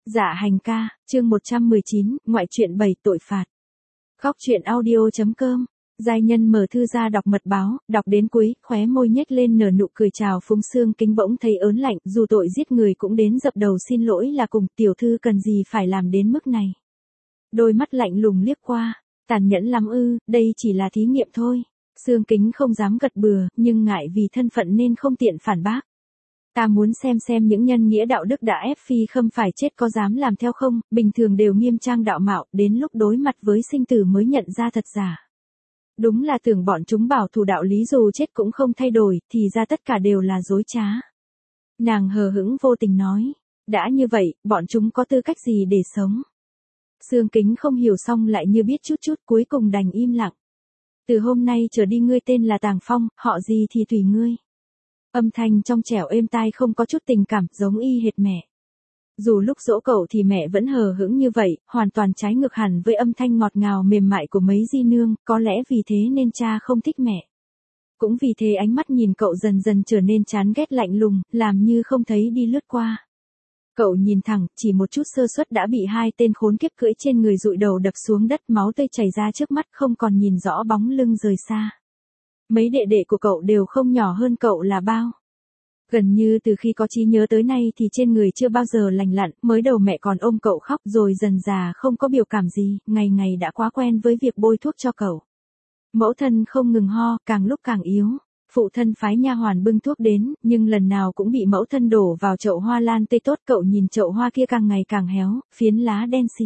Dạ hành ca, chương 119, ngoại truyện 7 tội phạt. Góc truyện audio.com. Giai nhân mở thư ra đọc mật báo, đọc đến cuối, khóe môi nhếch lên nở nụ cười chào phúng Xương Kính bỗng thấy ớn lạnh, dù tội giết người cũng đến dập đầu xin lỗi là cùng, tiểu thư cần gì phải làm đến mức này. Đôi mắt lạnh lùng liếc qua, tàn nhẫn lắm ư, đây chỉ là thí nghiệm thôi. Xương Kính không dám gật bừa, nhưng ngại vì thân phận nên không tiện phản bác. Ta muốn xem những nhân nghĩa đạo đức đã ép Phi Khâm phải chết có dám làm theo không, bình thường đều nghiêm trang đạo mạo, đến lúc đối mặt với sinh tử mới nhận ra thật giả. Đúng là tưởng bọn chúng bảo thủ đạo lý dù chết cũng không thay đổi, thì ra tất cả đều là dối trá. Nàng hờ hững vô tình nói, đã như vậy, bọn chúng có tư cách gì để sống? Xương Kính không hiểu xong lại như biết chút cuối cùng đành im lặng. Từ hôm nay trở đi ngươi tên là Tàng Phong, họ gì thì tùy ngươi. Âm thanh trong trẻo êm tai không có chút tình cảm, giống y hệt mẹ. Dù lúc dỗ cậu thì mẹ vẫn hờ hững như vậy, hoàn toàn trái ngược hẳn với âm thanh ngọt ngào mềm mại của mấy di nương, có lẽ vì thế nên cha không thích mẹ. Cũng vì thế ánh mắt nhìn cậu dần dần trở nên chán ghét lạnh lùng, làm như không thấy đi lướt qua. Cậu nhìn thẳng, chỉ một chút sơ suất đã bị hai tên khốn kiếp cưỡi trên người dụi đầu đập xuống đất, máu tươi chảy ra trước mắt, không còn nhìn rõ bóng lưng rời xa. Mấy đệ đệ của cậu đều không nhỏ hơn cậu là bao. Gần như từ khi có trí nhớ tới nay thì trên người chưa bao giờ lành lặn, mới đầu mẹ còn ôm cậu khóc rồi dần dà không có biểu cảm gì, ngày ngày đã quá quen với việc bôi thuốc cho cậu. Mẫu thân không ngừng ho, càng lúc càng yếu. Phụ thân phái nha hoàn bưng thuốc đến, nhưng lần nào cũng bị mẫu thân đổ vào chậu hoa lan tươi tốt. Cậu nhìn chậu hoa kia càng ngày càng héo, phiến lá đen xì.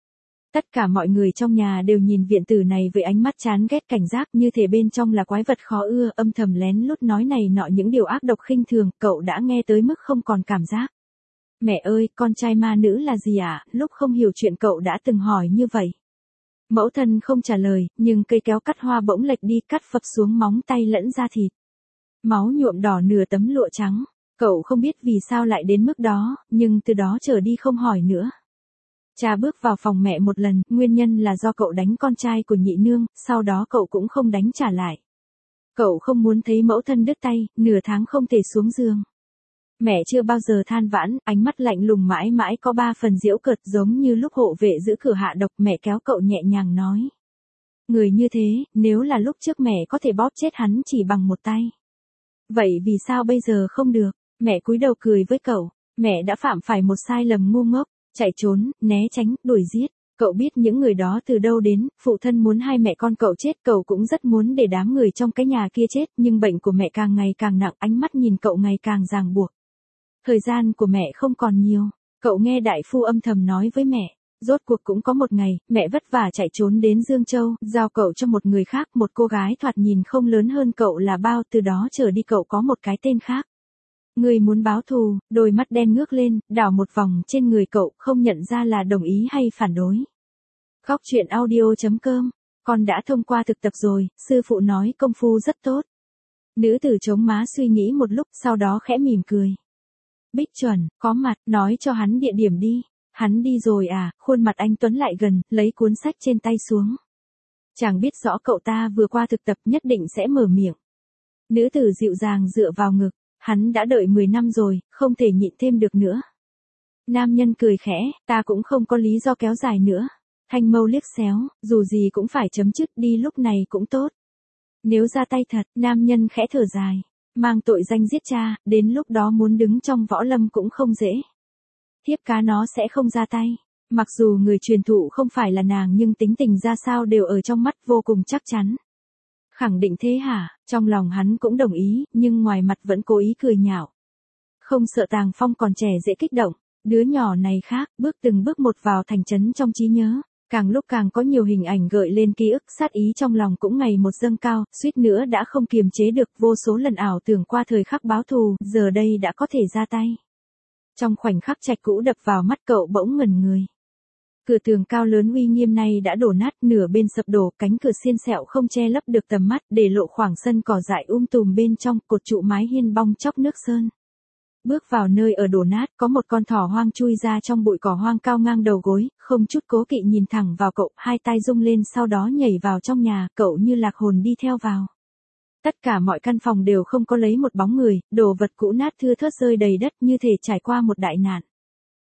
Tất cả mọi người trong nhà đều nhìn viện tử này với ánh mắt chán ghét cảnh giác, như thể bên trong là quái vật khó ưa, âm thầm lén lút nói này nọ những điều ác độc khinh thường, cậu đã nghe tới mức không còn cảm giác. Mẹ ơi, con trai ma nữ là gì ạ? Lúc không hiểu chuyện cậu đã từng hỏi như vậy. Mẫu thân không trả lời, nhưng cây kéo cắt hoa bỗng lệch đi, cắt phập xuống móng tay lẫn da thịt. Máu nhuộm đỏ nửa tấm lụa trắng. Cậu không biết vì sao lại đến mức đó, nhưng từ đó trở đi không hỏi nữa. Cha bước vào phòng mẹ một lần, nguyên nhân là do cậu đánh con trai của nhị nương, sau đó cậu cũng không đánh trả lại. Cậu không muốn thấy mẫu thân đứt tay, nửa tháng không thể xuống giường. Mẹ chưa bao giờ than vãn, ánh mắt lạnh lùng mãi mãi có 3 phần giễu cợt, giống như lúc hộ vệ giữ cửa hạ độc. Mẹ kéo cậu nhẹ nhàng nói. Người như thế, nếu là lúc trước mẹ có thể bóp chết hắn chỉ bằng một tay. Vậy vì sao bây giờ không được? Mẹ cúi đầu cười với cậu. Mẹ đã phạm phải một sai lầm ngu ngốc. Chạy trốn, né tránh, đuổi giết. Cậu biết những người đó từ đâu đến, phụ thân muốn hai mẹ con cậu chết, cậu cũng rất muốn để đám người trong cái nhà kia chết, nhưng bệnh của mẹ càng ngày càng nặng, ánh mắt nhìn cậu ngày càng ràng buộc. Thời gian của mẹ không còn nhiều, cậu nghe đại phu âm thầm nói với mẹ. Rốt cuộc cũng có một ngày, mẹ vất vả chạy trốn đến Dương Châu, giao cậu cho một người khác, một cô gái thoạt nhìn không lớn hơn cậu là bao, từ đó trở đi cậu có một cái tên khác. Người muốn báo thù, đôi mắt đen ngước lên, đảo một vòng trên người cậu, không nhận ra là đồng ý hay phản đối. Góc truyện audio.com, con đã thông qua thực tập rồi, sư phụ nói công phu rất tốt. Nữ tử chống má suy nghĩ một lúc, sau đó khẽ mỉm cười. Bích Chuẩn, có mặt, nói cho hắn địa điểm đi. Hắn đi rồi à? Khuôn mặt anh Tuấn lại gần, lấy cuốn sách trên tay xuống. Chàng biết rõ cậu ta vừa qua thực tập nhất định sẽ mở miệng. Nữ tử dịu dàng dựa vào ngực. Hắn đã đợi 10 năm rồi, không thể nhịn thêm được nữa. Nam nhân cười khẽ, ta cũng không có lý do kéo dài nữa. Thanh mâu liếc xéo, dù gì cũng phải chấm dứt đi, lúc này cũng tốt. Nếu ra tay thật, nam nhân khẽ thở dài. Mang tội danh giết cha, đến lúc đó muốn đứng trong võ lâm cũng không dễ. Thiếp cá nó sẽ không ra tay. Mặc dù người truyền thụ không phải là nàng nhưng tính tình ra sao đều ở trong mắt vô cùng chắc chắn. Khẳng định thế hả? Trong lòng hắn cũng đồng ý, nhưng ngoài mặt vẫn cố ý cười nhạo. Không sợ Tàng Phong còn trẻ dễ kích động, đứa nhỏ này khác, bước từng bước một vào thành trấn trong trí nhớ, càng lúc càng có nhiều hình ảnh gợi lên ký ức, sát ý trong lòng cũng ngày một dâng cao, suýt nữa đã không kiềm chế được, vô số lần ảo tưởng qua thời khắc báo thù, giờ đây đã có thể ra tay. Trong khoảnh khắc trạch cũ đập vào mắt cậu bỗng ngẩn người. Cửa tường cao lớn uy nghiêm này đã đổ nát, nửa bên sập đổ, cánh cửa xiên xẹo không che lấp được tầm mắt, để lộ khoảng sân cỏ dại tùm bên trong, cột trụ mái hiên bong chóc nước sơn. Bước vào nơi ở đổ nát, có một con thỏ hoang chui ra trong bụi cỏ hoang cao ngang đầu gối, không chút cố kỵ nhìn thẳng vào cậu, hai tay rung lên sau đó nhảy vào trong nhà, cậu như lạc hồn đi theo vào. Tất cả mọi căn phòng đều không có lấy một bóng người, đồ vật cũ nát thưa thớt rơi đầy đất như thể trải qua một đại nạn.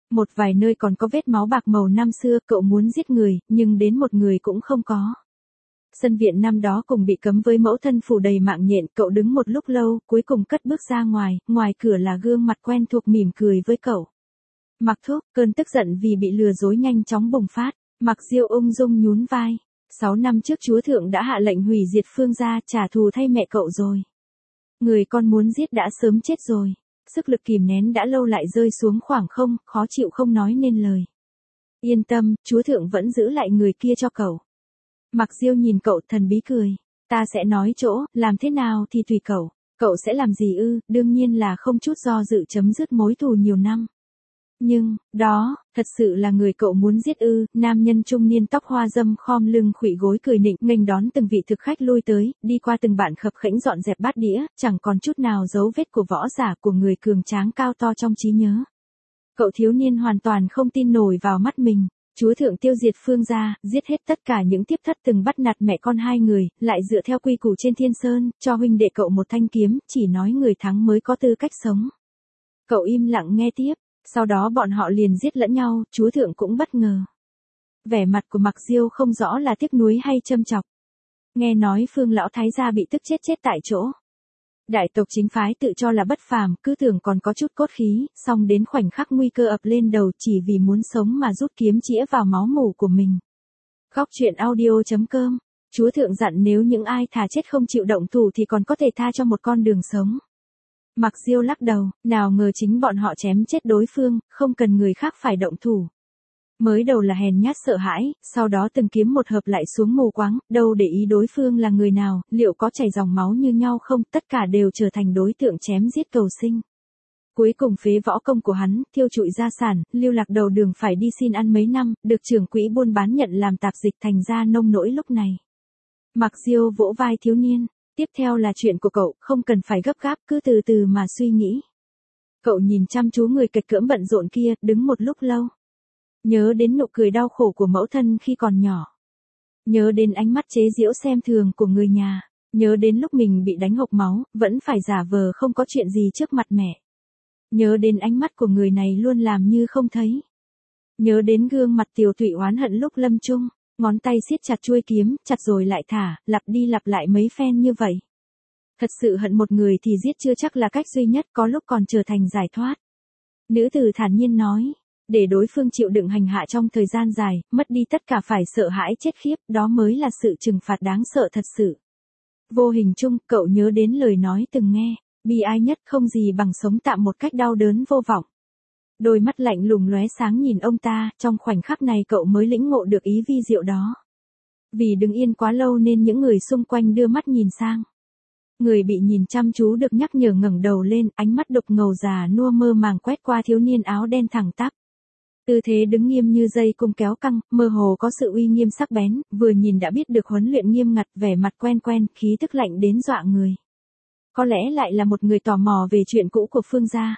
Một vài nơi còn có vết máu bạc màu năm xưa, cậu muốn giết người, nhưng đến một người cũng không có. Sân viện năm đó cùng bị cấm với mẫu thân phủ đầy mạng nhện, cậu đứng một lúc lâu, cuối cùng cất bước ra ngoài, ngoài cửa là gương mặt quen thuộc mỉm cười với cậu. Mặc Thúc, cơn tức giận vì bị lừa dối nhanh chóng bùng phát, Mặc Diêu ung dung nhún vai. 6 năm trước Chúa Thượng đã hạ lệnh hủy diệt Phương gia, trả thù thay mẹ cậu rồi. Người con muốn giết đã sớm chết rồi. Sức lực kìm nén đã lâu lại rơi xuống khoảng không, khó chịu không nói nên lời. Yên tâm, Chúa Thượng vẫn giữ lại người kia cho cậu. Mặc Diêu nhìn cậu thần bí cười. Ta sẽ nói chỗ, làm thế nào thì tùy cậu. Cậu sẽ làm gì ư, đương nhiên là không chút do dự chấm dứt mối thù nhiều năm. Nhưng, đó, thật sự là người cậu muốn giết ư, nam nhân trung niên tóc hoa râm khom lưng khuỵu gối cười nịnh nghênh đón từng vị thực khách lui tới, đi qua từng bạn khập khẽnh dọn dẹp bát đĩa, chẳng còn chút nào dấu vết của võ giả của người cường tráng cao to trong trí nhớ. Cậu thiếu niên hoàn toàn không tin nổi vào mắt mình. Chúa Thượng tiêu diệt Phương gia, giết hết tất cả những tiếp thất từng bắt nạt mẹ con hai người, lại dựa theo quy củ trên Thiên Sơn, cho huynh đệ cậu một thanh kiếm, chỉ nói người thắng mới có tư cách sống. Cậu im lặng nghe tiếp. Sau đó bọn họ liền giết lẫn nhau, Chúa Thượng cũng bất ngờ. Vẻ mặt của Mặc Diêu không rõ là tiếc nuối hay châm chọc. Nghe nói Phương lão thái gia bị tức chết tại chỗ. Đại tộc chính phái tự cho là bất phàm, cứ tưởng còn có chút cốt khí, song đến khoảnh khắc nguy cơ ập lên đầu chỉ vì muốn sống mà rút kiếm chĩa vào máu mủ của mình. Góc truyện audio.com. Chúa Thượng dặn nếu những ai thà chết không chịu động thủ thì còn có thể tha cho một con đường sống. Mặc Diêu lắc đầu, nào ngờ chính bọn họ chém chết đối phương, không cần người khác phải động thủ. Mới đầu là hèn nhát sợ hãi, sau đó từng kiếm một hợp lại xuống mù quáng, đâu để ý đối phương là người nào, liệu có chảy dòng máu như nhau không, tất cả đều trở thành đối tượng chém giết cầu sinh. Cuối cùng phế võ công của hắn, thiêu trụi gia sản, lưu lạc đầu đường phải đi xin ăn mấy năm, được trưởng quỹ buôn bán nhận làm tạp dịch thành ra nông nỗi lúc này. Mặc Diêu vỗ vai thiếu niên. Tiếp theo là chuyện của cậu, không cần phải gấp gáp, cứ từ từ mà suy nghĩ. Cậu nhìn chăm chú người kịch cỡm bận rộn kia, đứng một lúc lâu. Nhớ đến nụ cười đau khổ của mẫu thân khi còn nhỏ. Nhớ đến ánh mắt chế giễu xem thường của người nhà. Nhớ đến lúc mình bị đánh hộc máu, vẫn phải giả vờ không có chuyện gì trước mặt mẹ. Nhớ đến ánh mắt của người này luôn làm như không thấy. Nhớ đến gương mặt Tiều Thụy oán hận lúc lâm chung. Ngón tay siết chặt chuôi kiếm, chặt rồi lại thả, lặp đi lặp lại mấy phen như vậy. Thật sự hận một người thì giết chưa chắc là cách duy nhất, có lúc còn trở thành giải thoát. Nữ tử thản nhiên nói, để đối phương chịu đựng hành hạ trong thời gian dài, mất đi tất cả phải sợ hãi chết khiếp, đó mới là sự trừng phạt đáng sợ thật sự. Vô hình chung, cậu nhớ đến lời nói từng nghe, bi ai nhất không gì bằng sống tạm một cách đau đớn vô vọng. Đôi mắt lạnh lùng lóe sáng nhìn ông ta, trong khoảnh khắc này cậu mới lĩnh ngộ được ý vi diệu đó. Vì đứng yên quá lâu nên những người xung quanh đưa mắt nhìn sang. Người bị nhìn chăm chú được nhắc nhở ngẩng đầu lên, ánh mắt đục ngầu già nua mơ màng quét qua thiếu niên áo đen thẳng tắp. Tư thế đứng nghiêm như dây cung kéo căng, mơ hồ có sự uy nghiêm sắc bén, vừa nhìn đã biết được huấn luyện nghiêm ngặt, vẻ mặt quen quen, khí tức lạnh đến dọa người. Có lẽ lại là một người tò mò về chuyện cũ của Phương gia.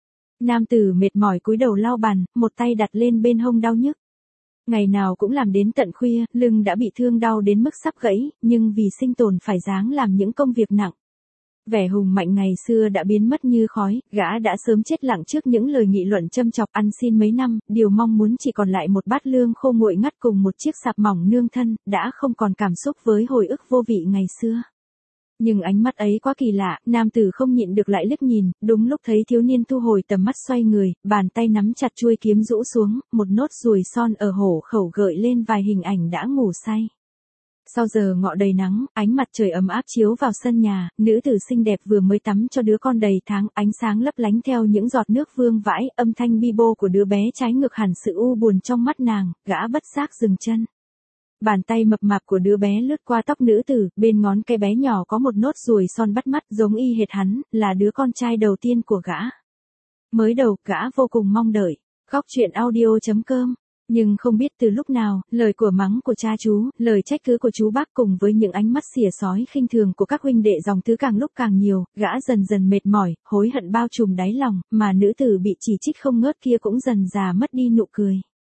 Nam tử mệt mỏi cúi đầu lau bàn, một tay đặt lên bên hông đau nhức. Ngày nào cũng làm đến tận khuya, lưng đã bị thương đau đến mức sắp gãy, nhưng vì sinh tồn phải ráng làm những công việc nặng. Vẻ hùng mạnh ngày xưa đã biến mất như khói, gã đã sớm chết lặng trước những lời nghị luận châm chọc ăn xin mấy năm, điều mong muốn chỉ còn lại một bát lương khô nguội ngắt cùng một chiếc sạp mỏng nương thân, đã không còn cảm xúc với hồi ức vô vị ngày xưa. Nhưng ánh mắt ấy quá kỳ lạ, nam tử không nhịn được lại liếc nhìn, đúng lúc thấy thiếu niên thu hồi tầm mắt xoay người, bàn tay nắm chặt chuôi kiếm rũ xuống, một nốt ruồi son ở hổ khẩu gợi lên vài hình ảnh đã ngủ say. Sau giờ ngọ đầy nắng, ánh mặt trời ấm áp chiếu vào sân nhà, nữ tử xinh đẹp vừa mới tắm cho đứa con đầy tháng, ánh sáng lấp lánh theo những giọt nước vương vãi, âm thanh bi bô của đứa bé trái ngược hẳn sự u buồn trong mắt nàng, gã bất giác dừng chân. Bàn tay mập mạp của đứa bé lướt qua tóc nữ tử, bên ngón cái bé nhỏ có một nốt ruồi son bắt mắt giống y hệt hắn, là đứa con trai đầu tiên của gã. Mới đầu, gã vô cùng mong đợi. Góc truyện audio.com. Nhưng không biết từ lúc nào, lời của mắng của cha chú, lời trách cứ của chú bác cùng với những ánh mắt xỉa xói khinh thường của các huynh đệ dòng thứ càng lúc càng nhiều, gã dần dần mệt mỏi, hối hận bao trùm đáy lòng, mà nữ tử bị chỉ trích không ngớt kia cũng dần già mất đi nụ cười.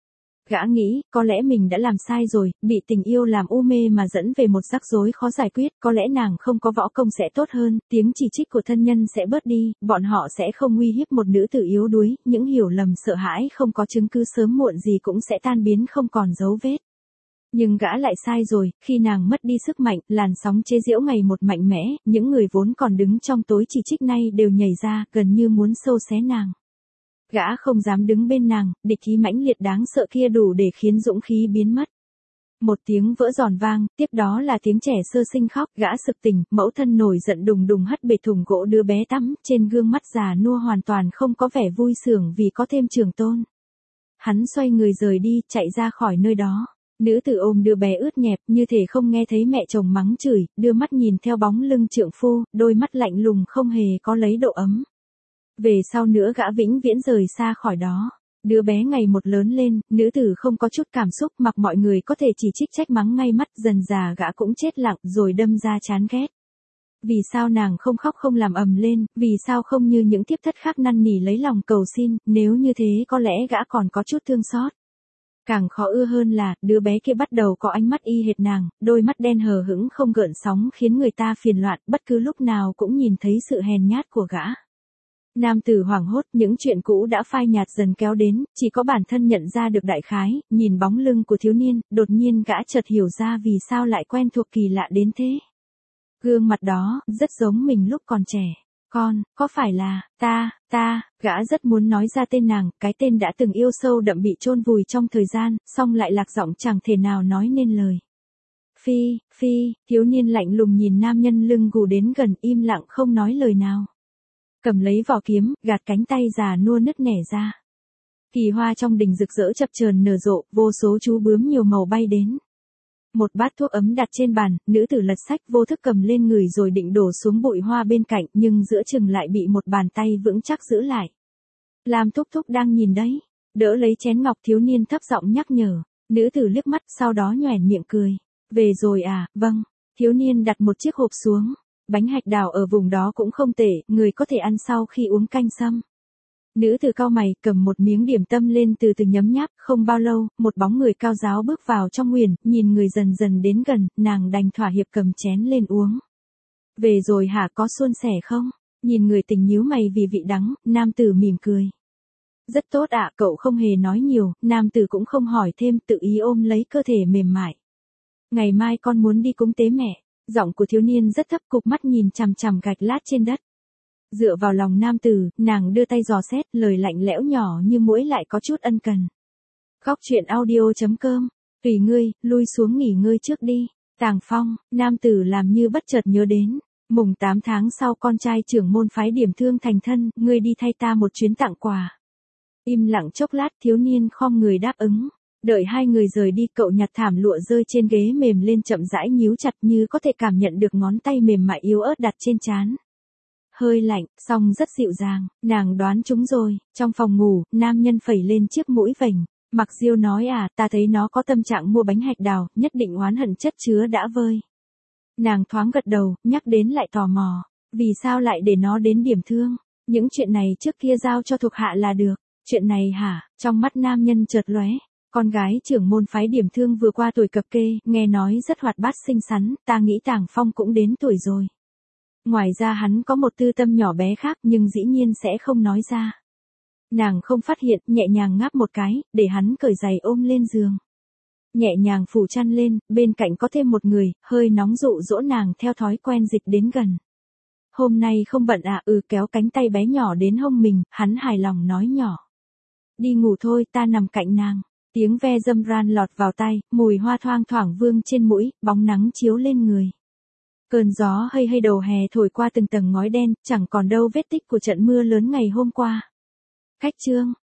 Gã nghĩ, có lẽ mình đã làm sai rồi, bị tình yêu làm u mê mà dẫn về một rắc rối khó giải quyết, có lẽ nàng không có võ công sẽ tốt hơn, tiếng chỉ trích của thân nhân sẽ bớt đi, bọn họ sẽ không uy hiếp một nữ tử yếu đuối, những hiểu lầm sợ hãi không có chứng cứ sớm muộn gì cũng sẽ tan biến không còn dấu vết. Nhưng gã lại sai rồi, khi nàng mất đi sức mạnh, làn sóng chế giễu ngày một mạnh mẽ, những người vốn còn đứng trong tối chỉ trích nay đều nhảy ra, gần như muốn xâu xé nàng. Gã không dám đứng bên nàng, địch ý mãnh liệt đáng sợ kia đủ để khiến dũng khí biến mất. Một tiếng vỡ giòn vang, tiếp đó là tiếng trẻ sơ sinh khóc, gã sực tỉnh, mẫu thân nổi giận đùng đùng hất bể thùng gỗ đứa bé tắm, trên gương mắt già nua hoàn toàn không có vẻ vui sướng vì có thêm trường tôn. Hắn xoay người rời đi, chạy ra khỏi nơi đó. Nữ tử ôm đứa bé ướt nhẹp, như thể không nghe thấy mẹ chồng mắng chửi, đưa mắt nhìn theo bóng lưng trượng phu, đôi mắt lạnh lùng không hề có lấy độ ấm. Về sau nữa gã vĩnh viễn rời xa khỏi đó. Đứa bé ngày một lớn lên, nữ tử không có chút cảm xúc, mặc mọi người có thể chỉ trích trách mắng ngay mắt, dần dà gã cũng chết lặng rồi đâm ra chán ghét. Vì sao nàng không khóc không làm ầm lên, vì sao không như những tiếp thất khác năn nỉ lấy lòng cầu xin, nếu như thế có lẽ gã còn có chút thương xót. Càng khó ưa hơn là, đứa bé kia bắt đầu có ánh mắt y hệt nàng, đôi mắt đen hờ hững không gợn sóng khiến người ta phiền loạn, bất cứ lúc nào cũng nhìn thấy sự hèn nhát của gã. Nam tử hoảng hốt, những chuyện cũ đã phai nhạt dần kéo đến, chỉ có bản thân nhận ra được đại khái, nhìn bóng lưng của thiếu niên, đột nhiên gã chợt hiểu ra vì sao lại quen thuộc kỳ lạ đến thế. Gương mặt đó, rất giống mình lúc còn trẻ. Con, có phải là, gã rất muốn nói ra tên nàng, cái tên đã từng yêu sâu đậm bị chôn vùi trong thời gian, song lại lạc giọng chẳng thể nào nói nên lời. Phi, thiếu niên lạnh lùng nhìn nam nhân lưng gù đến gần im lặng không nói lời nào. Cầm lấy vỏ kiếm, gạt cánh tay già nua nứt nẻ ra. Kỳ hoa trong đình rực rỡ chập chờn nở rộ, vô số chú bướm nhiều màu bay đến. Một bát thuốc ấm đặt trên bàn, nữ tử lật sách vô thức cầm lên người rồi định đổ xuống bụi hoa bên cạnh, nhưng giữa chừng lại bị một bàn tay vững chắc giữ lại. Lam thúc thúc đang nhìn đấy. Đỡ lấy chén ngọc, thiếu niên thấp giọng nhắc nhở. Nữ tử liếc mắt, sau đó nhoẻn miệng cười. Về rồi à, vâng. Thiếu niên đặt một chiếc hộp xuống. Bánh hạch đào ở vùng đó cũng không tệ, người có thể ăn sau khi uống canh sâm. Nữ tử cau mày, cầm một miếng điểm tâm lên từ từ nhấm nháp, không bao lâu, một bóng người cao ráo bước vào trong huyền, nhìn người dần dần đến gần, nàng đành thỏa hiệp cầm chén lên uống. Về rồi hả, có suôn sẻ không? Nhìn người tình nhíu mày vì vị đắng, nam tử mỉm cười. Rất tốt ạ, cậu không hề nói nhiều, nam tử cũng không hỏi thêm, tự ý ôm lấy cơ thể mềm mại. Ngày mai con muốn đi cúng tế mẹ. Giọng của thiếu niên rất thấp, cục mắt nhìn chằm chằm gạch lát trên đất. Dựa vào lòng nam tử, nàng đưa tay dò xét, lời lạnh lẽo nhỏ như muỗi lại có chút ân cần. Khóc chuyện audio.com. Tùy ngươi, lui xuống nghỉ ngơi trước đi. Tàng Phong, nam tử làm như bất chợt nhớ đến. Mùng 8 tháng sau con trai trưởng môn phái Điểm Thương thành thân, ngươi đi thay ta một chuyến tặng quà. Im lặng chốc lát, thiếu niên khom người đáp ứng. Đợi hai người rời đi, cậu nhặt thảm lụa rơi trên ghế mềm lên chậm rãi nhíu chặt, như có thể cảm nhận được ngón tay mềm mại yếu ớt đặt trên trán. Hơi lạnh, song rất dịu dàng, nàng đoán chúng rồi. Trong phòng ngủ, nam nhân phẩy lên chiếc mũi vểnh. Mặc Diêu nói ta thấy nó có tâm trạng mua bánh hạch đào, nhất định oán hận chất chứa đã vơi. Nàng thoáng gật đầu, nhắc đến lại tò mò. Vì sao lại để nó đến Điểm Thương? Những chuyện này trước kia giao cho thuộc hạ là được. Chuyện này hả? Trong mắt nam nhân chợt lóe. Con gái trưởng môn phái Điểm Thương vừa qua tuổi cập kê, nghe nói rất hoạt bát xinh xắn, ta nghĩ Tàng Phong cũng đến tuổi rồi. Ngoài ra hắn có một tư tâm nhỏ bé khác nhưng dĩ nhiên sẽ không nói ra. Nàng không phát hiện, nhẹ nhàng ngáp một cái, để hắn cởi giày ôm lên giường. Nhẹ nhàng phủ chăn lên, bên cạnh có thêm một người, hơi nóng dụ dỗ nàng theo thói quen dịch đến gần. Hôm nay không bận kéo cánh tay bé nhỏ đến hông mình, hắn hài lòng nói nhỏ. Đi ngủ thôi, ta nằm cạnh nàng. Tiếng ve dâm ran lọt vào tai, mùi hoa thoang thoảng vương trên mũi, bóng nắng chiếu lên người. Cơn gió hay hay đầu hè thổi qua từng tầng ngói đen, chẳng còn đâu vết tích của trận mưa lớn ngày hôm qua. Khách chương.